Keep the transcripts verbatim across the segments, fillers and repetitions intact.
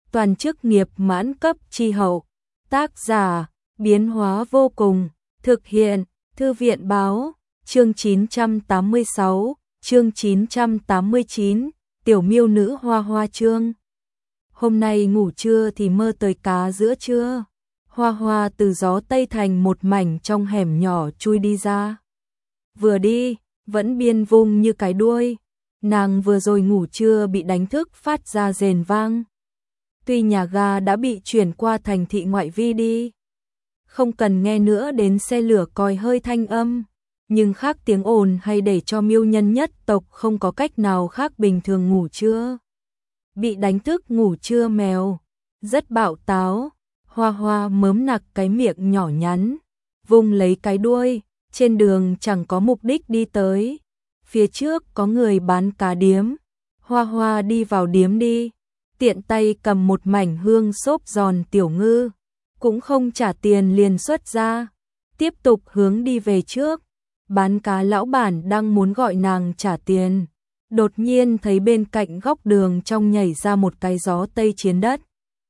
toàn chức nghiệp mãn cấp chi hậu. Tác giả, biến hóa vô cùng, thực hiện, Thư viện báo, chương chín trăm tám mươi sáu, chương chín trăm tám mươi chín, tiểu miêu nữ Hoa Hoa chương. Hôm nay ngủ trưa thì mơ tới cá giữa trưa. Hoa Hoa từ gió tây thành một mảnh trong hẻm nhỏ chui đi ra. Vừa đi, vẫn biên vung như cái đuôi. Nàng vừa rồi ngủ trưa bị đánh thức phát ra rền vang. Tuy nhà ga đã bị chuyển qua thành thị ngoại vi đi, không cần nghe nữa đến xe lửa còi hơi thanh âm, nhưng khác tiếng ồn hay để cho miêu nhân nhất tộc không có cách nào khác bình thường ngủ trưa. Bị đánh thức ngủ trưa mèo, rất bạo táo. Hoa Hoa mớm nặc cái miệng nhỏ nhắn, vung lấy cái đuôi, trên đường chẳng có mục đích đi tới. Phía trước có người bán cá điếm, Hoa Hoa đi vào điếm đi, tiện tay cầm một mảnh hương xốp giòn tiểu ngư, cũng không trả tiền liền xuất ra, tiếp tục hướng đi về trước. Bán cá lão bản đang muốn gọi nàng trả tiền, đột nhiên thấy bên cạnh góc đường trong nhảy ra một cái gió tây chiến đất,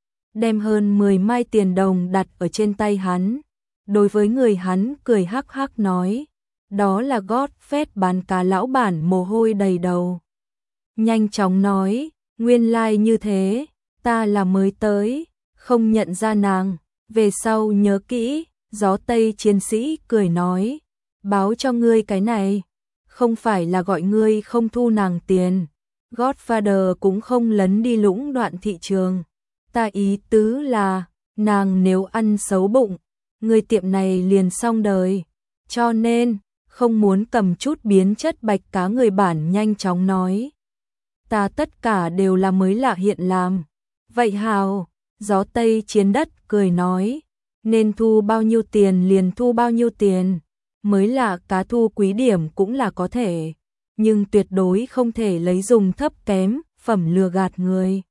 đem hơn mười mai tiền đồng đặt ở trên tay hắn. Đối với người hắn cười hắc hắc nói, đó là gót phét bán cá lão bản mồ hôi đầy đầu. Nhanh chóng nói, nguyên lai like như thế, ta là mới tới, không nhận ra nàng, về sau nhớ kỹ. Gió tây chiến sĩ cười nói, báo cho ngươi cái này, không phải là gọi ngươi không thu nàng tiền, Godfather cũng không lấn đi lũng đoạn thị trường. Ta ý tứ là, nàng nếu ăn xấu bụng, người tiệm này liền xong đời, cho nên, không muốn cầm chút biến chất bạch cá. Người bản nhanh chóng nói, ta tất cả đều là mới lạ hiện làm. Vậy hào, gió tây chiến đất cười nói, nên thu bao nhiêu tiền liền thu bao nhiêu tiền, mới lạ cá thu quý điểm cũng là có thể, nhưng tuyệt đối không thể lấy dùng thấp kém, phẩm lừa gạt người.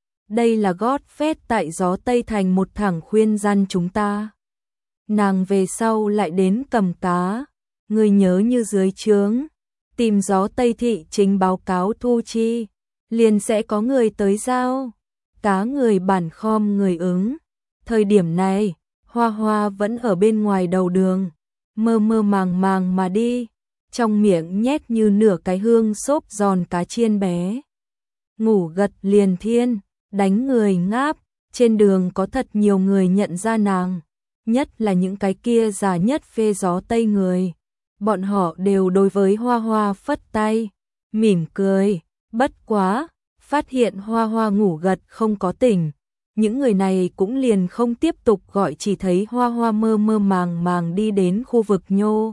Đây là gót phét tại gió tây thành một thẳng khuyên răn chúng ta. Nàng về sau lại đến cầm cá, người nhớ như dưới trướng, tìm gió tây thị chính báo cáo thu chi, liền sẽ có người tới giao cá. Người bản khom người ứng. Thời điểm này, Hoa Hoa vẫn ở bên ngoài đầu đường, mơ mơ màng màng mà đi, trong miệng nhét như nửa cái hương xốp giòn cá chiên bé. Ngủ gật liền thiên, đánh người ngáp. Trên đường có thật nhiều người nhận ra nàng, nhất là những cái kia già nhất phê gió tây người. Bọn họ đều đối với Hoa Hoa phất tay, mỉm cười. Bất quá, phát hiện Hoa Hoa ngủ gật không có tỉnh, những người này cũng liền không tiếp tục gọi, chỉ thấy Hoa Hoa mơ mơ màng màng đi đến khu vực nhô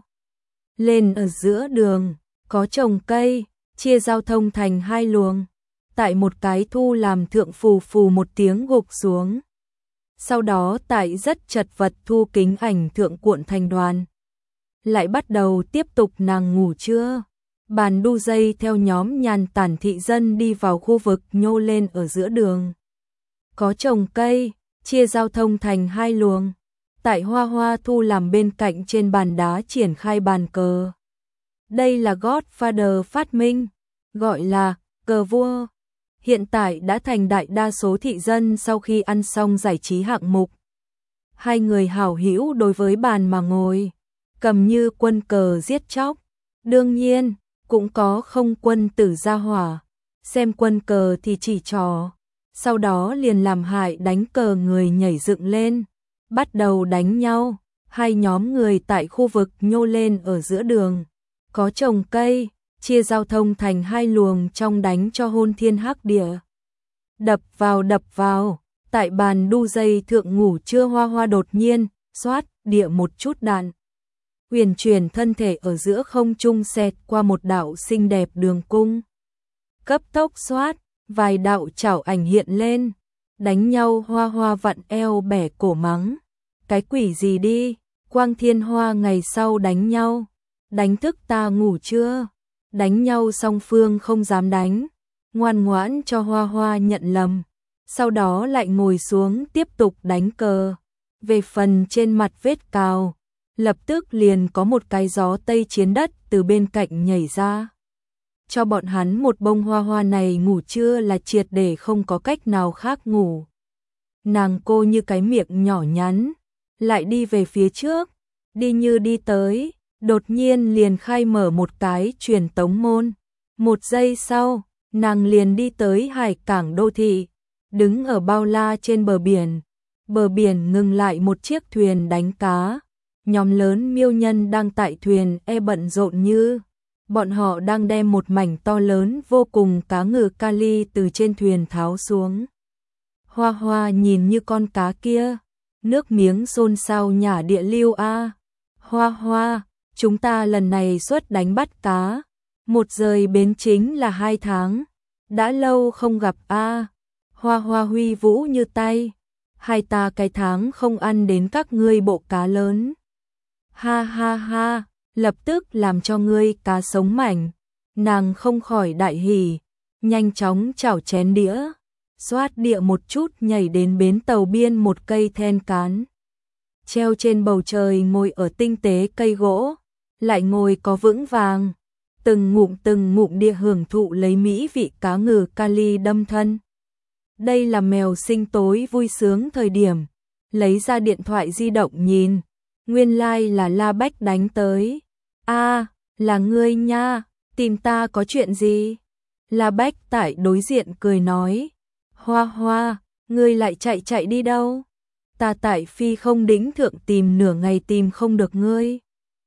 lên ở giữa đường, có trồng cây, chia giao thông thành hai luồng. Tại một cái thu làm thượng phù phù một tiếng gục xuống. Sau đó tại rất chật vật thu kính ảnh thượng cuộn thành đoàn. Lại bắt đầu tiếp tục nàng ngủ trưa. Bàn đu dây theo nhóm nhàn tản thị dân đi vào khu vực nhô lên ở giữa đường. Có trồng cây, chia giao thông thành hai luồng. Tại Hoa Hoa thu làm bên cạnh trên bàn đá triển khai bàn cờ. Đây là Godfather phát minh, gọi là cờ vua. Hiện tại đã thành đại đa số thị dân sau khi ăn xong giải trí hạng mục. Hai người hảo hữu đối với bàn mà ngồi, cầm như quân cờ giết chóc. Đương nhiên, cũng có không quân tử gia hỏa, xem quân cờ thì chỉ trò, sau đó liền làm hại đánh cờ người nhảy dựng lên, bắt đầu đánh nhau. Hai nhóm người tại khu vực nhô lên ở giữa đường, có trồng cây, chia giao thông thành hai luồng trong đánh cho hôn thiên hắc địa. Đập vào đập vào, tại bàn đu dây thượng ngủ trưa Hoa Hoa đột nhiên, xoát, địa một chút đạn. Huyền chuyển thân thể ở giữa không trung xẹt qua một đạo xinh đẹp đường cung. Cấp tốc xoát, vài đạo chảo ảnh hiện lên, đánh nhau. Hoa Hoa vặn eo bẻ cổ mắng, cái quỷ gì đi, Quang Thiên Hoa ngày sau đánh nhau, đánh thức ta ngủ chưa? Đánh nhau song phương không dám đánh, ngoan ngoãn cho Hoa Hoa nhận lầm, sau đó lại ngồi xuống tiếp tục đánh cờ. Về phần trên mặt vết cào, lập tức liền có một cái gió tây chiến đất từ bên cạnh nhảy ra. Cho bọn hắn một bông. Hoa Hoa này ngủ trưa là triệt để không có cách nào khác ngủ. nàng cô như cái miệng nhỏ nhắn, lại đi về phía trước, đi như đi tới, đột nhiên liền khai mở một cái truyền tống môn. Một giây sau, nàng liền đi tới hải cảng đô thị, đứng ở bao la trên bờ biển. Bờ biển ngừng lại một chiếc thuyền đánh cá, nhóm lớn miêu nhân đang tại thuyền e bận rộn như bọn họ đang đem một mảnh to lớn vô cùng cá ngừ kali từ trên thuyền tháo xuống. Hoa Hoa nhìn như con cá kia, nước miếng xôn xao nhả địa lưu a. Hoa Hoa, chúng ta lần này xuất đánh bắt cá, một rời bến chính là hai tháng, đã lâu không gặp a. Hoa Hoa huy vũ như tay, hai ta cái tháng không ăn đến các ngươi bộ cá lớn. Ha ha ha, lập tức làm cho ngươi cá sống mảnh. Nàng không khỏi đại hỉ, nhanh chóng chảo chén đĩa, xoát địa một chút nhảy đến bến tàu biên một cây then cán. Treo trên bầu trời ngồi ở tinh tế cây gỗ, lại ngồi có vững vàng, từng ngụm từng ngụm địa hưởng thụ lấy mỹ vị cá ngừ kali đâm thân. Đây là mèo sinh tối vui sướng thời điểm, lấy ra điện thoại di động nhìn, nguyên lai like là La Bách đánh tới. A, à, là ngươi nha, tìm ta có chuyện gì? La Bách tại đối diện cười nói, Hoa Hoa, ngươi lại chạy chạy đi đâu? Ta tại phi không đỉnh thượng tìm nửa ngày tìm không được ngươi.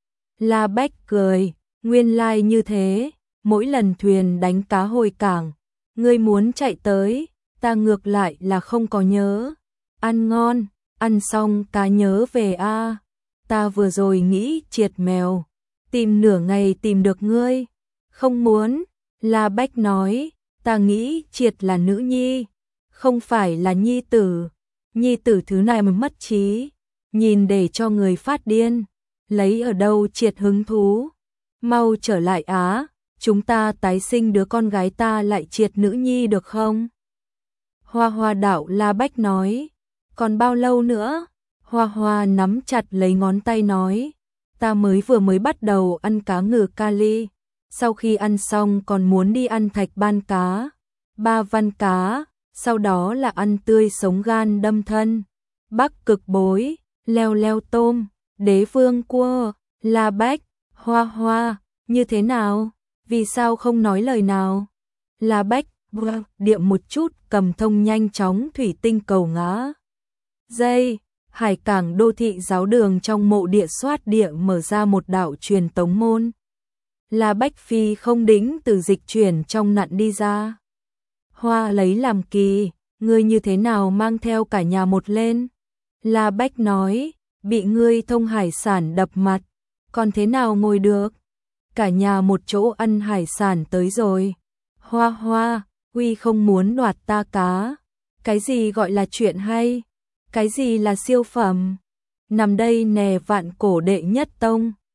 La Bách cười, nguyên lai like như thế, mỗi lần thuyền đánh cá hồi cảng, ngươi muốn chạy tới, ta ngược lại là không có nhớ. Ăn ngon, ăn xong cá nhớ về a. À. Ta vừa rồi nghĩ triệt mèo, tìm nửa ngày tìm được ngươi. Không muốn, La Bách nói, ta nghĩ triệt là nữ nhi, không phải là nhi tử. Nhi tử thứ này mà mất trí, nhìn để cho người phát điên, lấy ở đâu triệt hứng thú. Mau trở lại Á, chúng ta tái sinh đứa con gái ta lại triệt nữ nhi được không? Hoa Hoa đảo La Bách nói, còn bao lâu nữa? Hoa Hoa nắm chặt lấy ngón tay nói, ta mới vừa mới bắt đầu ăn cá ngừ kali, sau khi ăn xong còn muốn đi ăn thạch ban cá, ba văn cá, sau đó là ăn tươi sống gan đâm thân, bắc cực bối, leo leo tôm, đế vương cua. La Bách, Hoa Hoa, như thế nào? Vì sao không nói lời nào? La Bách, điệm một chút, cầm thông nhanh chóng thủy tinh cầu ngã. Dây, hải cảng đô thị giáo đường trong mộ địa soát địa mở ra một đạo truyền tống môn. La Bách phi không đĩnh từ dịch chuyển trong nặn đi ra. Hoa lấy làm kỳ, ngươi như thế nào mang theo cả nhà một lên? La Bách nói, bị ngươi thông hải sản đập mặt, còn thế nào ngồi được? Cả nhà một chỗ ăn hải sản tới rồi. Hoa Hoa, Huy không muốn đoạt ta cá. Cái gì gọi là chuyện hay? Cái gì là siêu phẩm? Nằm đây nè vạn cổ đệ nhất tông.